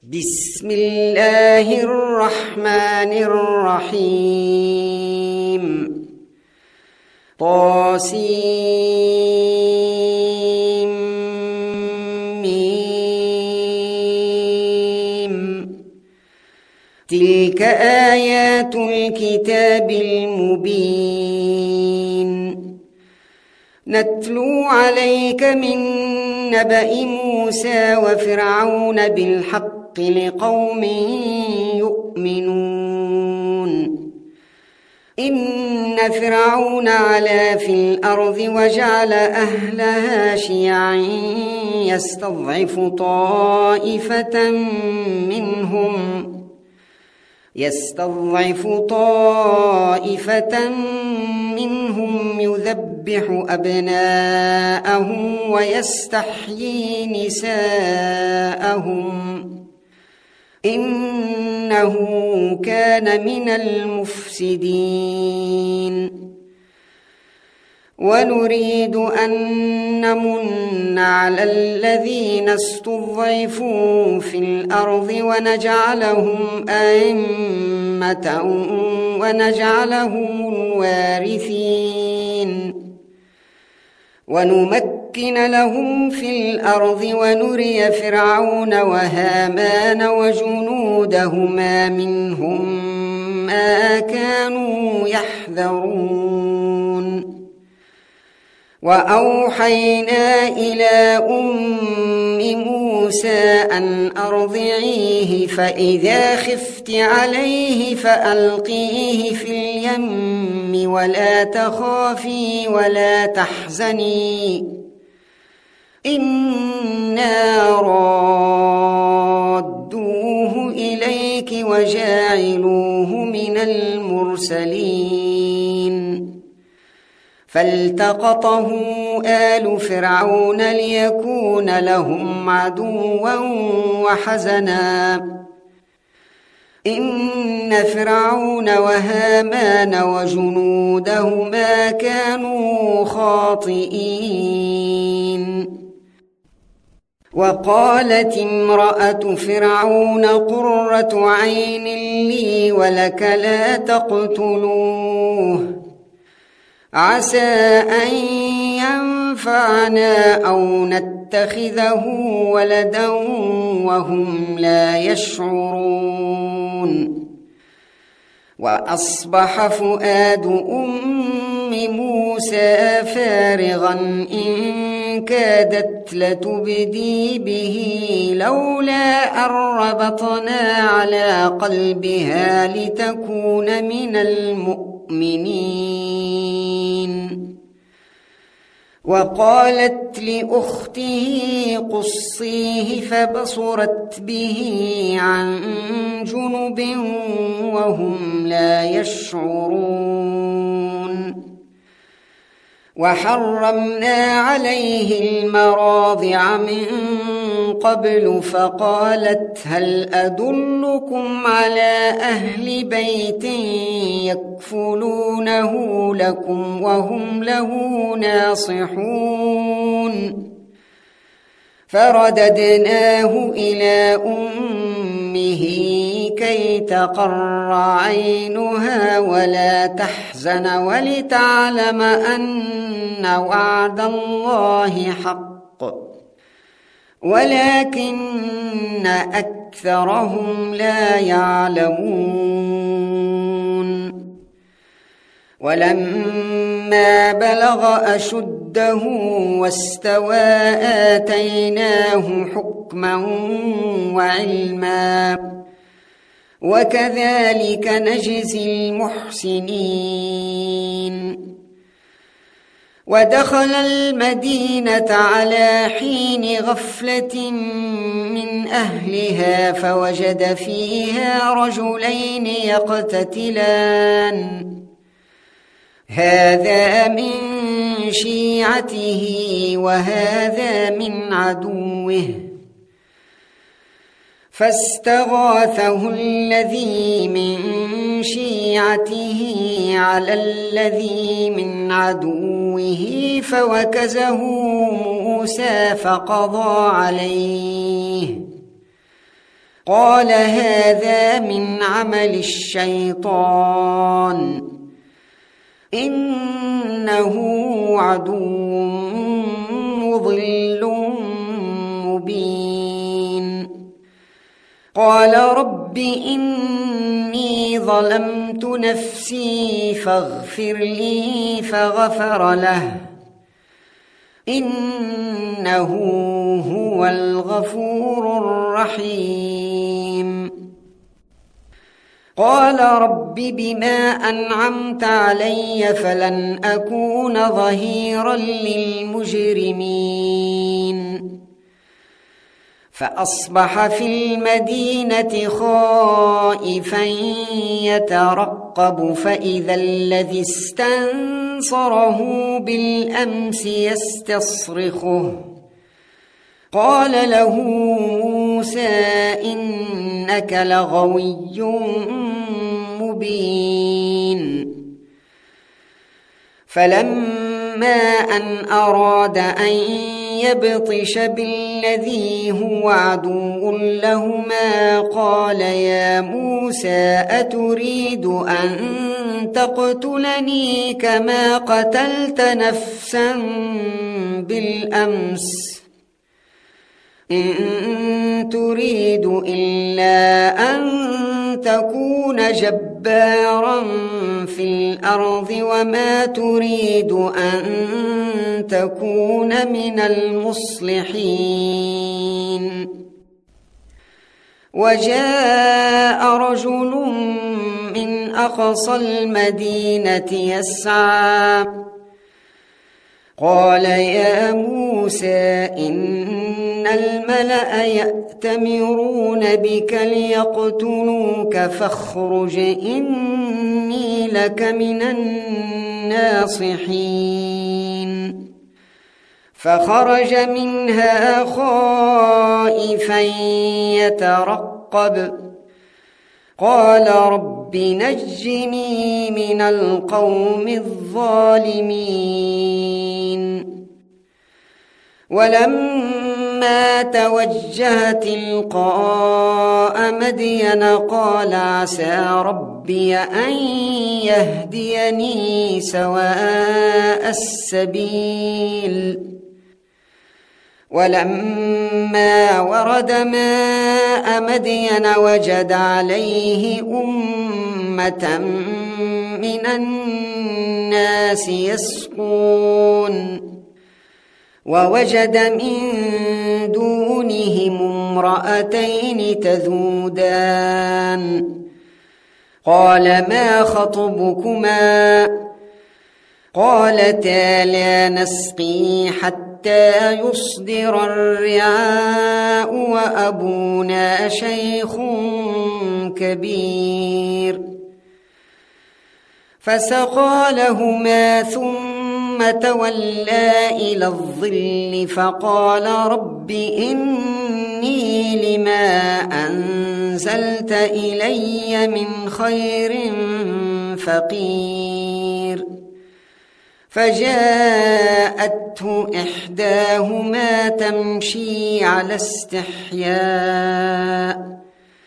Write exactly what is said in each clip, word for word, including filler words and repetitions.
بسم الله الرحمن الرحيم. طاسيم ميم. تلك آيات الكتاب المبين. نتلو عليك من نبأ موسى وفرعون بالحق لقوم يؤمنون. إن فرعون علا في الأرض وجعل أهلها شيعا يستضعف طائفة منهم يستضعف طائفة منهم يذبح أبناءهم ويستحيي نساءهم إنه كان من المفسدين. ونريد أن نمن على الذين استضعفوا في الأرض ونجعلهم أئمة ونجعلهم الوارثين ونمكن لهم في الأرض ونري فرعون وهامان وجنودهما منهم ما كانوا يحذرون. وأوحينا إلى أم موسى أن أرضعيه فإذا خفت عليه فألقيه في اليم ولا تخافي ولا تحزني إنا رادوه إليك وجاعلوه من المرسلين. فالتقطه آل فرعون ليكون لهم عدوا وحزنا إن فرعون وهامان وجنودهما كانوا خاطئين. وقالت امرأة فرعون قرة عين لي ولك لا تقتلوه عسى أن ينفعنا أو نتخذه ولدا وهم لا يشعرون. وأصبح فؤاد أم موسى فارغا إن كادت لتبدي به لولا أن ربطنا على قلبها لتكون من المؤمنين. وقالت لأخته قصيه فبصرت به عن جنب وهم لا يشعرون. وحرمنا عليه المراضع من قبل فقالت هل أدلكم على أهل بيت يكفلونه لكم وهم له ناصحون. فرددناه إلى أمه كي تقر عينها ولا تحزن ولتعلم أن وعد الله حق ولكن أكثرهم لا يعلمون. ولما بلغ أشده واستوى آتيناه حكما وعلما وكذلك نجزي المحسنين. ودخل المدينة على حين غفلة من أهلها فوجد فيها رجلين يقتتلان هذا من شيعته وهذا من عدوه فاستغاثه الذي من شيعته على الذي من عدوه فوكزه موسى فقضى عليه قال هذا من عمل الشيطان إنه عدو مضل مبين. قال رب إني ظلمت نفسي فاغفر لي فغفر له إنه هو الغفور الرحيم. قال رب بما أنعمت علي فلن أكون ظهيرا للمجرمين. فأصبح في المدينة خائفا يترقب فإذا الذي استنصره بالأمس يستصرخه. قال له موسى إنك لغوي مبين. فلما أن أراد أن يبطش بالذي هو عدو لهما قال يا موسى أتريد أن تقتلني كما قتلت نفسا بالأمس إن تريد إلا أن تكون جبارا في الأرض وما تريد أن تكون من المصلحين. وجاء رجل من أقصى المدينة يسعى قال يا موسى إن الملأ يأتمرون بك ليقتلوك فاخرج إني لك من الناصحين. فخرج منها خائفا يترقب قال رب نجني من القوم الظالمين. ولما توجه تلقاء مدين قال عسى ربي أن يهديني سواء السبيل. ولما ورد ماء مدين وجد عليه أمة من الناس يسقون ووجد من دونهم امرأتين تذودان قال ما خطبكما قالتا لا نسقي حتى يصدر الرعاء وأبونا شيخ كبير. فسقى لهما ثم تولى إلى الظل فقال رب إني لما أنزلت إلي من خير فقير. فجاءته إحداهما تمشي على استحياء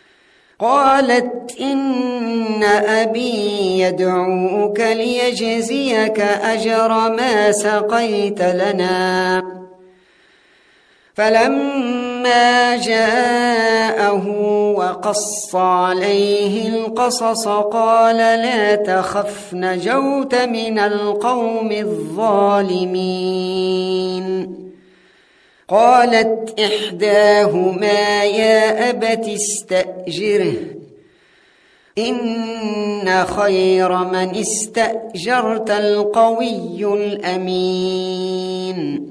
قالت إن أبي يدعوك ليجزيك أجر ما سقيت لنا. فلما جاءه وقص عليه القصص قال لا تخف نجوت من القوم الظالمين. قالت إحداهما يا أبت استأجره إن خير من استأجرت القوي الأمين.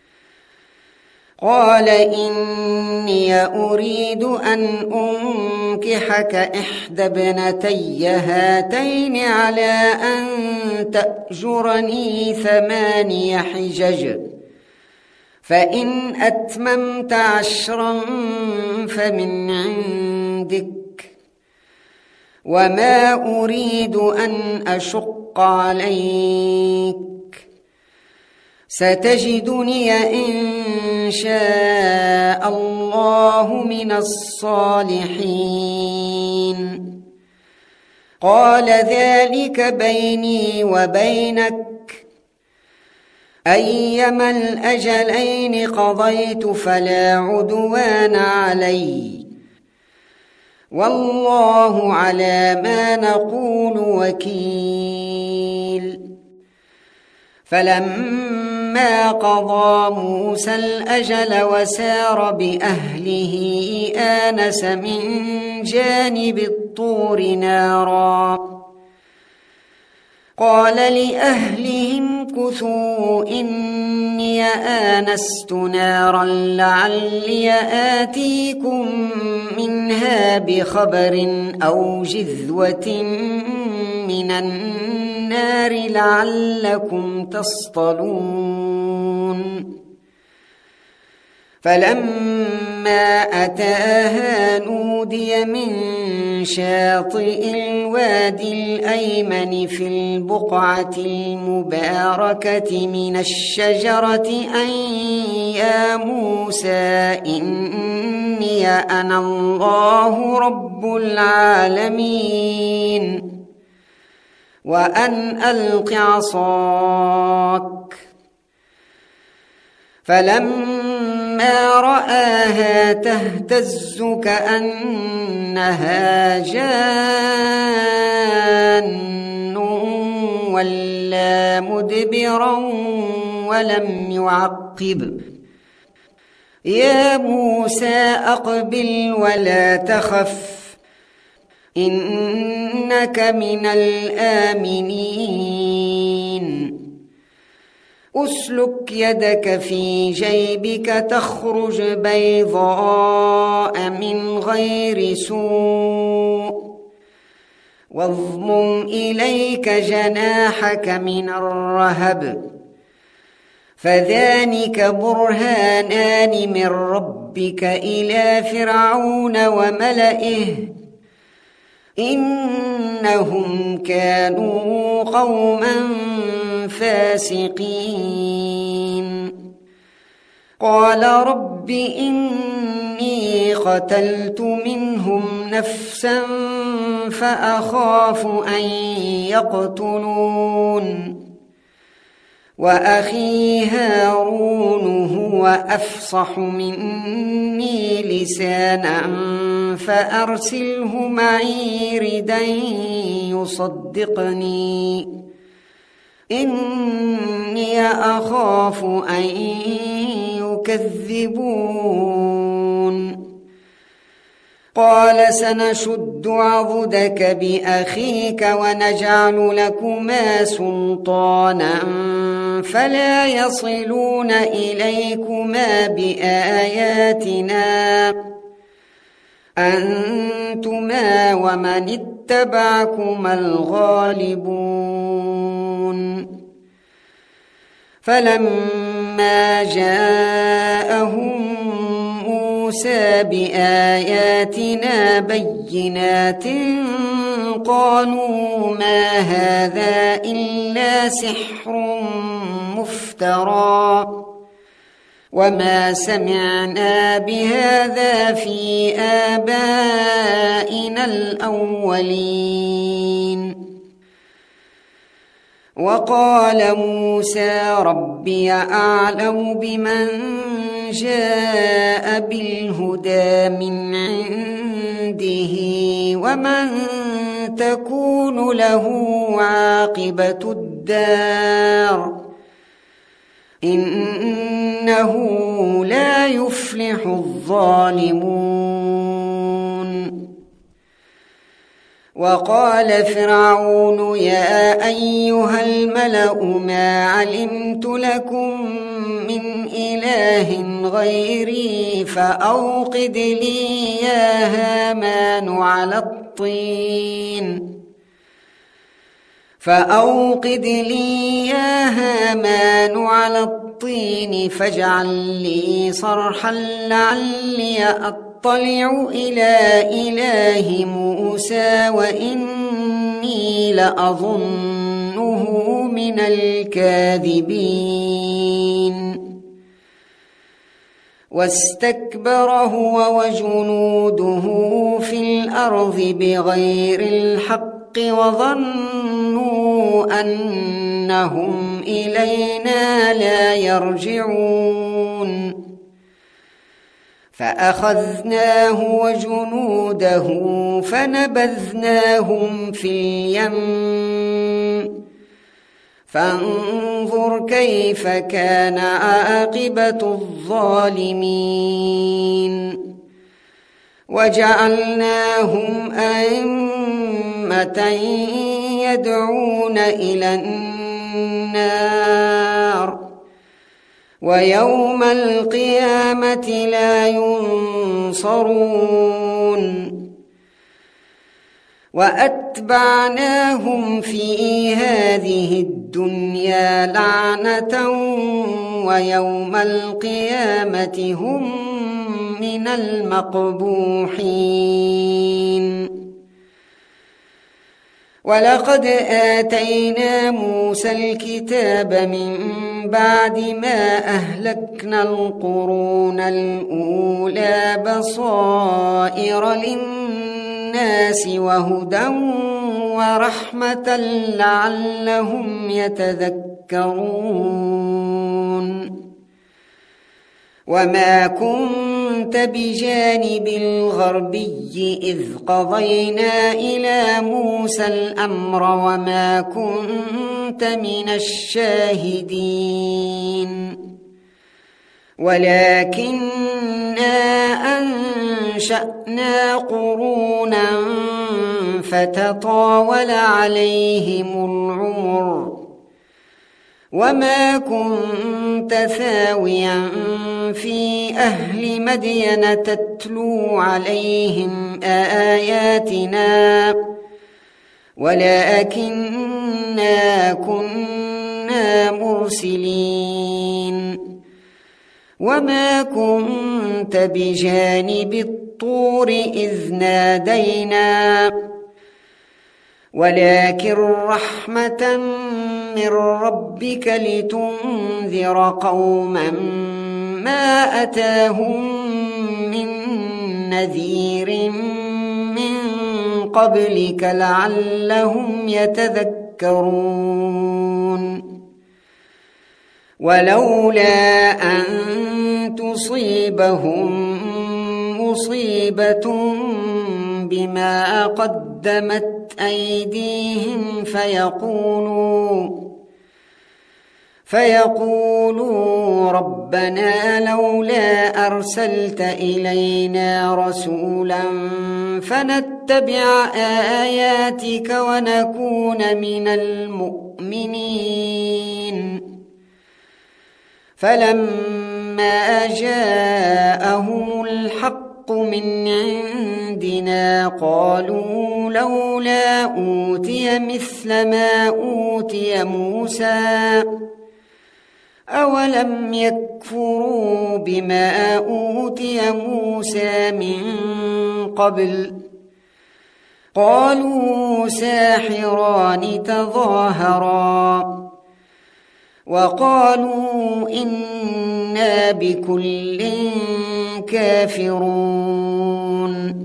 قال إني أريد أن أنكحك إحدى ابنتي هاتين على أن تأجرني ثماني حجج فإن أتممت عشرا فمن عندك وما أريد أن أشق عليك ستجدني إن شاء الله من الصالحين قال ذلك بيني وبينك أيما الأجلين قضيت فلا عدوان علي والله على ما نقول وكيل فلما قضى موسى الأجل وسار بأهله آنس من جانب الطور نارا قال لأهلهم امكثوا إني آنست نارا لعلي آتيكم منها بخبر أو جذوة من النار لعلكم تصطلون فلما أتاها نودي من شاطئ الوادي الأيمن في البقعة المباركة من الشجرة أن يا موسى إني أنا الله رب العالمين وأن ألق عصاك فلما رآها تهتز كأنها جان ولا مدبرا ولم يعقب يا موسى أقبل ولا تخف إنك من الآمنين أسلك يدك في جيبك تخرج بيضاء من غير سوء واضمم إليك جناحك من الرهب فذلك برهانان من ربك إلى فرعون وملئه إنهم كانوا قوما فاسقين قال رب إني قتلت منهم نفسا فأخاف أن يقتلون وأخي هارون هو أفصح مني لسانا فأرسله معي ردا يصدقني إني أخاف أن يكذبون قال سنشد عضدك بأخيك ونجعل لكما سلطانا فلا يصلون إليكما بآياتنا أنتما ومن اتبعكما الغالبون فلما جاءهم موسى بآياتنا بينات قالوا ما هذا إلا سحر مفترى وما سمعنا بهذا في آبائنا الأولين وقال موسى ربي أعلم بمن جاء بالهدى من عنده ومن تكون له عاقبة الدار إنه لا يفلح الظالمون وقال فرعون يا أيها الملأ ما علمت لكم من إله غيري فأوقد لي يا هامان على الطين فأوقد لي يا هامان على الطين فاجعل لي صرحا لعلي أطلع إلى إله موسى وإني لأظنه إنه من الكاذبين واستكبر هو وجنوده في الأرض بغير الحق وظنوا أنهم إلينا لا يرجعون فأخذناه وجنوده فنبذناهم في اليم فانظر كيف كان عاقبة الظالمين وجعلناهم أئمة يدعون إلى النار ويوم القيامة لا ينصرون وأتبعناهم في هذه الدنيا لعنة ويوم القيامة هم من المقبوحين ولقد آتينا موسى الكتاب من بعد ما أهلكنا القرون الأولى بصائر للناس وهدى ورحمة لعلهم يتذكرون وما كنت بجانب الغربي إذ قضينا إلى موسى الأمر وما كنت من الشاهدين ولكننا أنشأنا قرونا فتطاول عليهم العمر وما كنت ثاويا في أهل مدين تتلو عليهم آياتنا ولكننا كنا مرسلين وما كنت بجانب الطور إذ نادينا ولكن رحمة من ربك لتنذر قوما ما أتاهم من نذير من قبلك لعلهم يتذكرون ولولا أن تصيبهم مصيبة بما قدمت أيديهم فيقولوا فيقولوا ربنا لولا أرسلت إلينا رسولا فنتبع آياتك ونكون من المؤمنين فلما جاءهم الحق من عندنا قالوا لولا أوتي مثل ما أوتي موسى أولم يكفروا بما أوتي موسى من قبل قالوا ساحران تظاهرا وقالوا إنا بكل كافرون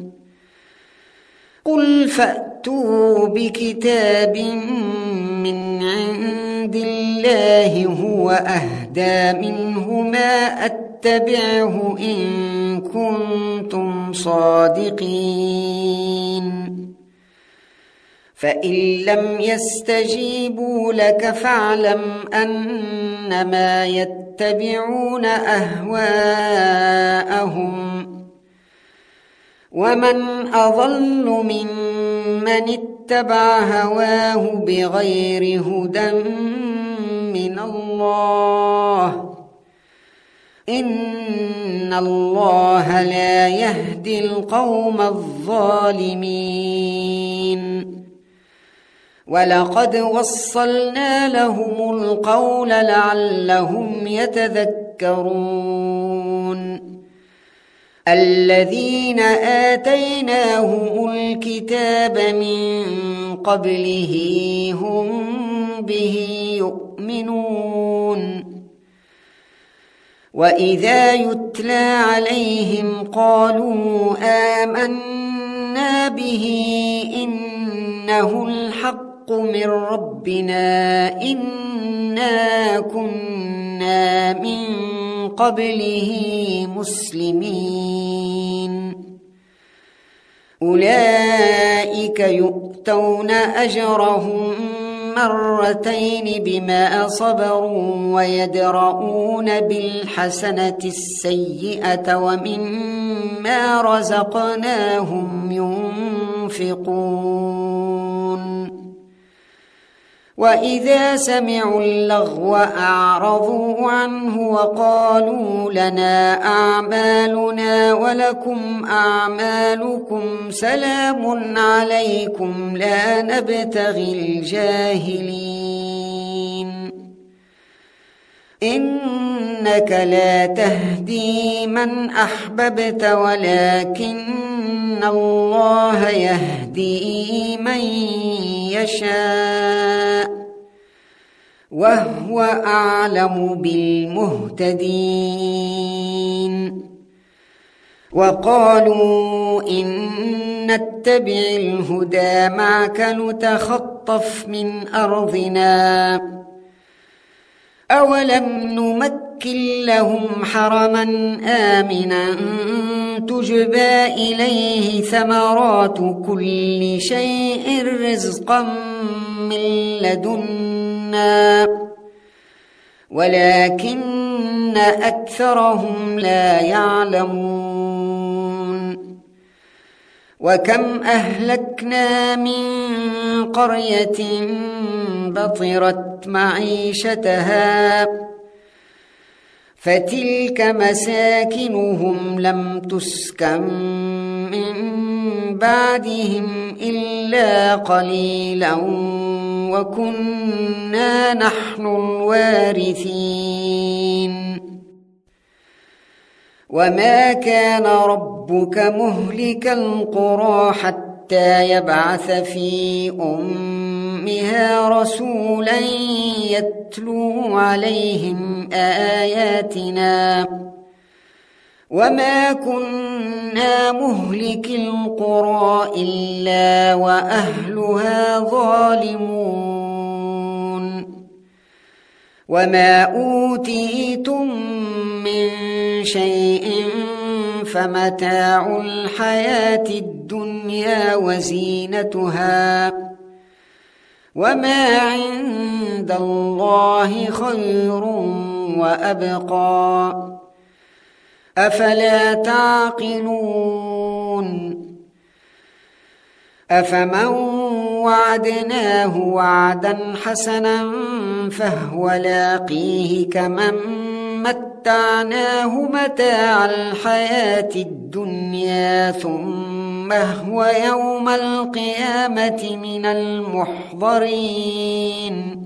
قل فأتوا بكتاب من عند الله هو أهدى منه ما أتبعه إن كنتم صادقين فإن لم يستجيبوا لك فاعلم أنما يتبعون أهواءهم ومن أضل ممن اتبع هواه بغير هدى من الله إن الله لا يهدي القوم الظالمين ولقد وصلنا لهم القول لعلهم يتذكرون الذين آتيناهم الكتاب من قبله هم به يؤمنون وإذا يتلى عليهم قالوا آمنا به إنه الحق من ربنا إنا كنا من قبله مسلمين أولئك يؤتون أجرهم مرتين بما صبروا ويدرؤون بالحسنة السيئة ومما رزقناهم ينفقون وإذا سمعوا اللغو أعرضوا عنه وقالوا لنا أعمالنا ولكم أعمالكم سلام عليكم لا نبتغي الجاهلين إنك لا تهدي من أحببت ولكن الله يهدي من يشاء وهو أعلم بالمهتدين وقالوا إن نتبع الهدى معك نتخطف من أرضنا أولم نمكن لهم حرما آمنا تجبى إليه ثمرات كل شيء رزقا من لدنا ولكن أكثرهم لا يعلمون وكم أهلكنا من قرية بطرت معيشتها فتلك مساكنهم لم تسكن من بعدهم إلا قليلا وكنا نحن الوارثين وما كان ربك مهلك القرى حتى يبعث في أمها رسولا يتلو عليهم آياتنا وما كنا مهلك القرى إلا وأهلها ظالمون وما أوتيتم من شيء فمتاع الحياة الدنيا وزينتها وما عند الله خير وأبقى أفلا تعقلون أفمن وعدناه وعدا حسنا فهو لاقيه كمن متعناه متاع الحياة الدنيا ثم هو يوم القيامة من المحضرين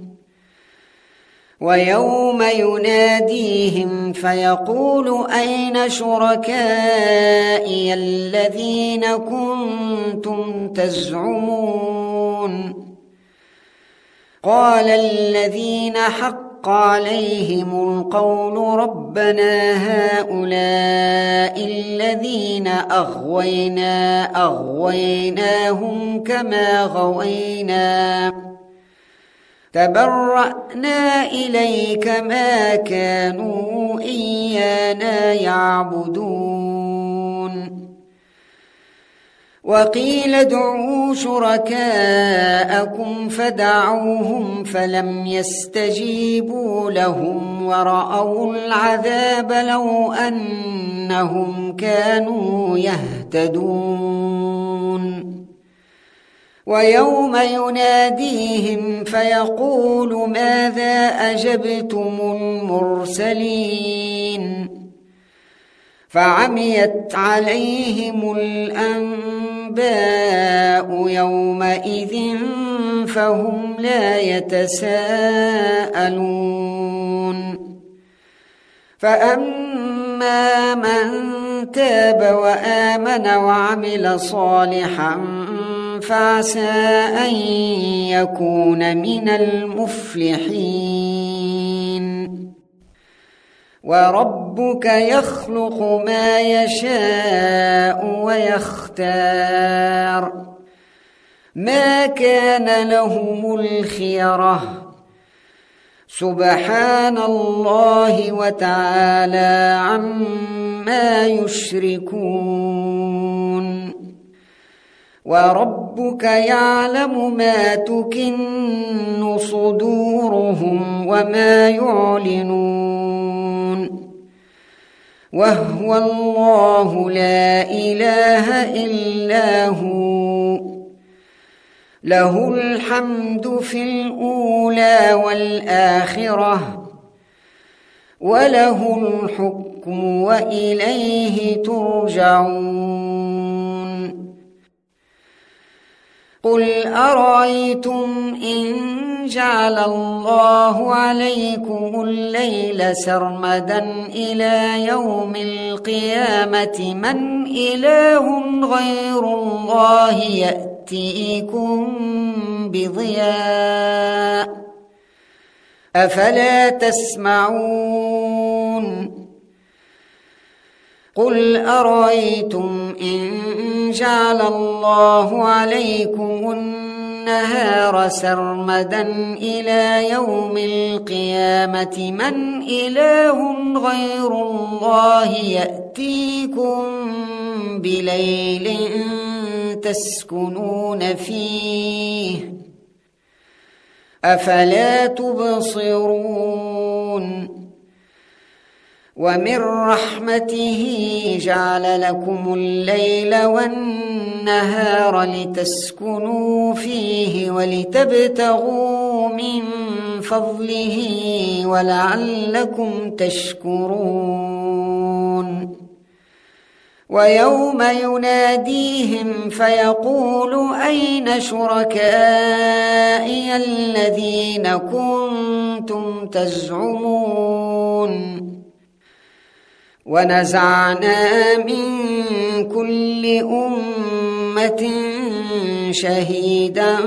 ويوم يناديهم فيقول أين شركائي الذين كنتم تزعمون قال الذين حق عليهم القول ربنا هؤلاء الذين أغوينا أغويناهم كما غوينا تبرأنا إليك ما كانوا إيانا يعبدون وقيل ادعوا شركاءكم فدعوهم فلم يستجيبوا لهم ورأوا العذاب لو أنهم كانوا يهتدون ويوم يناديهم فيقول ماذا أجبتم المرسلين فعميت عليهم الأنباء يومئذ فهم لا يتساءلون فأما من تاب وآمن وعمل صالحا فعسى أن يكون من المفلحين وربك يخلق ما يشاء ويختار ما كان لهم الخيرة سبحان الله وتعالى عما يشركون وربك يعلم ما تكن صدورهم وما يعلنون وهو الله لا إله إلا هو له الحمد في الأولى والآخرة وله الحكم وإليه ترجعون قل أرأيتم إن جعل الله عليكم الليل سرمدا إلى يوم القيامة من إله غير الله يأتيكم بضياء أفلا تسمعون قل أرأيتم إن جعل الله عليكم النهار سرمدا إلى يوم القيامة من إله غير الله يأتيكم بليل تسكنون فيه أفلا تبصرون ومن رحمته جعل لكم الليل والنهار لتسكنوا فيه ولتبتغوا من فضله ولعلكم تشكرون ويوم يناديهم فيقول أين شركائي الذين كنتم تزعمون ونزعنا من كل أمة شهيدا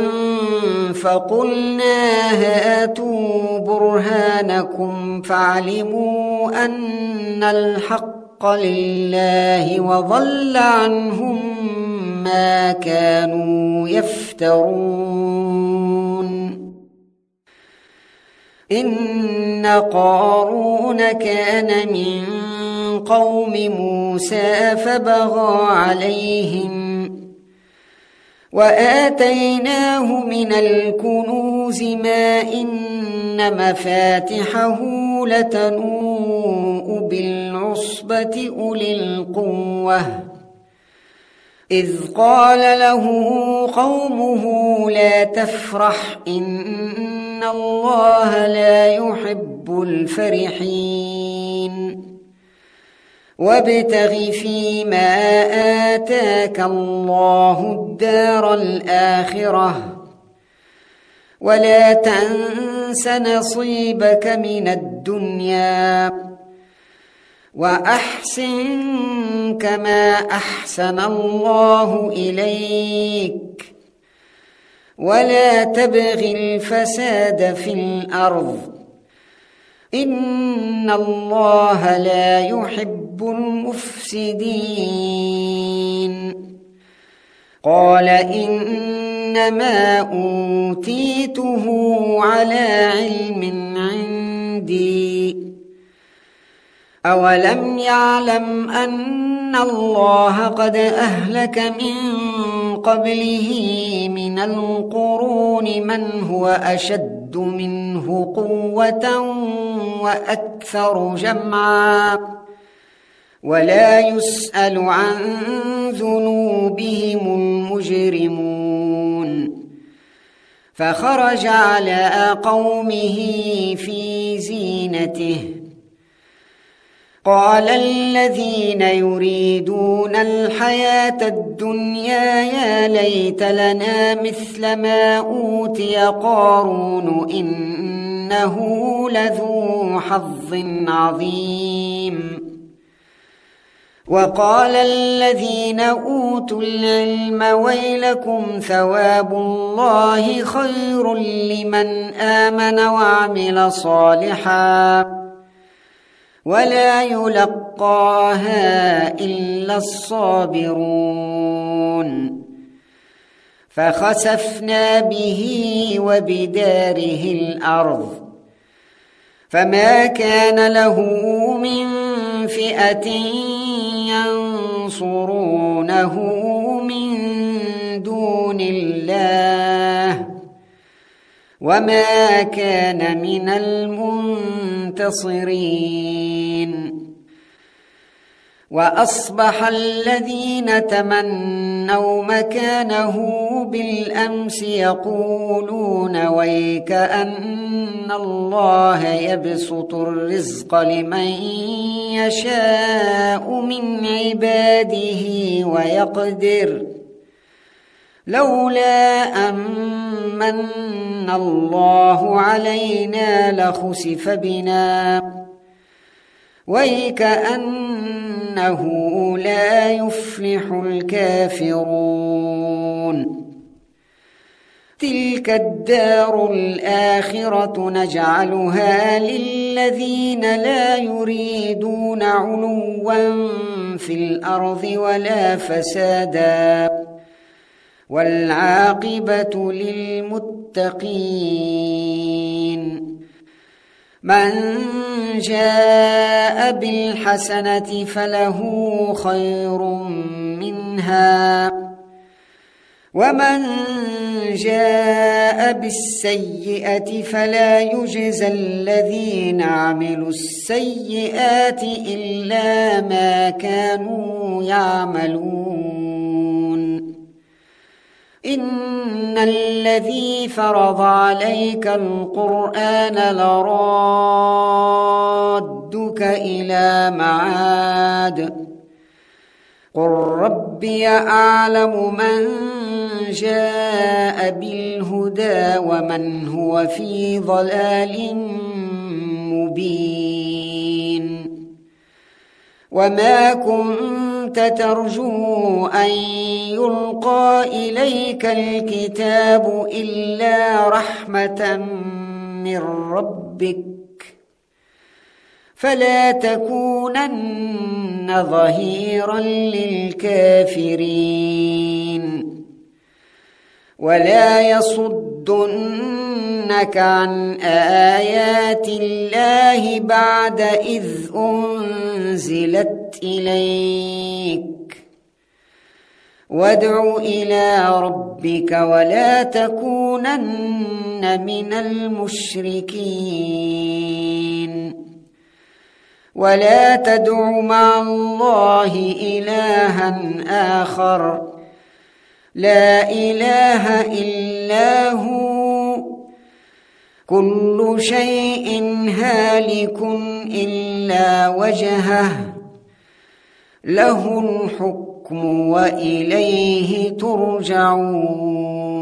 فقلنا هاتوا برهانكم فعلموا أن الحق لله وضل عنهم ما كانوا يفترون إن قارون كان من قوم موسى فبغى عليهم وآتيناه من الكنوز ما إن مفاتحه لتنوء بالعصبة أولي القوة إذ قال له قومه لا تفرح إن الله لا يحب الفرحين وابتغ فيما آتاك الله الدار الآخرة ولا تنس نصيبك من الدنيا وأحسن كما أحسن الله إليك ولا تبغ الفساد في الأرض إن الله لا يحب المفسدين قال إنما أوتيته على علم عندي أولم يعلم أن الله قد أهلك من قبله من القرون من هو أشد منه قوة وأكثر جمعا ولا يسأل عن ذنوبهم المجرمون فخرج على قومه في زينته قال الذين يريدون الحياة الدنيا يا ليت لنا مثل ما أوتي قارون إنه لذو حظ عظيم وقال الذين أوتوا العلم ويلكم ثواب الله خير لمن آمن وعمل صالحا ولا يلقاها إلا الصابرون فخسفنا به وبداره الأرض فما كان له من فئة ينصرونه من دون الله وما كان من المنتصرين وأصبح الذين تمنوا مكانه بالأمس يقولون ويك أن الله يبسط الرزق لمن يشاء من عباده ويقدر لولا أمن الله علينا لخسف بنا ويكأنه لا يفلح الكافرون تلك الدار الآخرة نجعلها للذين لا يريدون علوا في الأرض ولا فسادا والعاقبة للمتقين من جاء بالحسنة فله خير منها ومن جاء بالسيئة فلا يجزى الذين عملوا السيئات إلا ما كانوا يعملون إن الذي فرض عليك القرآن لرادك إلى معاد قل ربي أعلم من جاء بالهدى ومن هو في ضلال مبين وما كنت ترجو أن يلقى إليك الكتاب إلا رحمة من ربك فلا تكونن ظهيرا للكافرين ولا يصدنك عن آيات الله بعد إذ أنزلت إليك وادع إلى ربك ولا تكونن من المشركين ولا تدع مع الله إلها آخر لا إله إلا هو كل شيء هالك إلا وجهه له الحكم وإليه ترجعون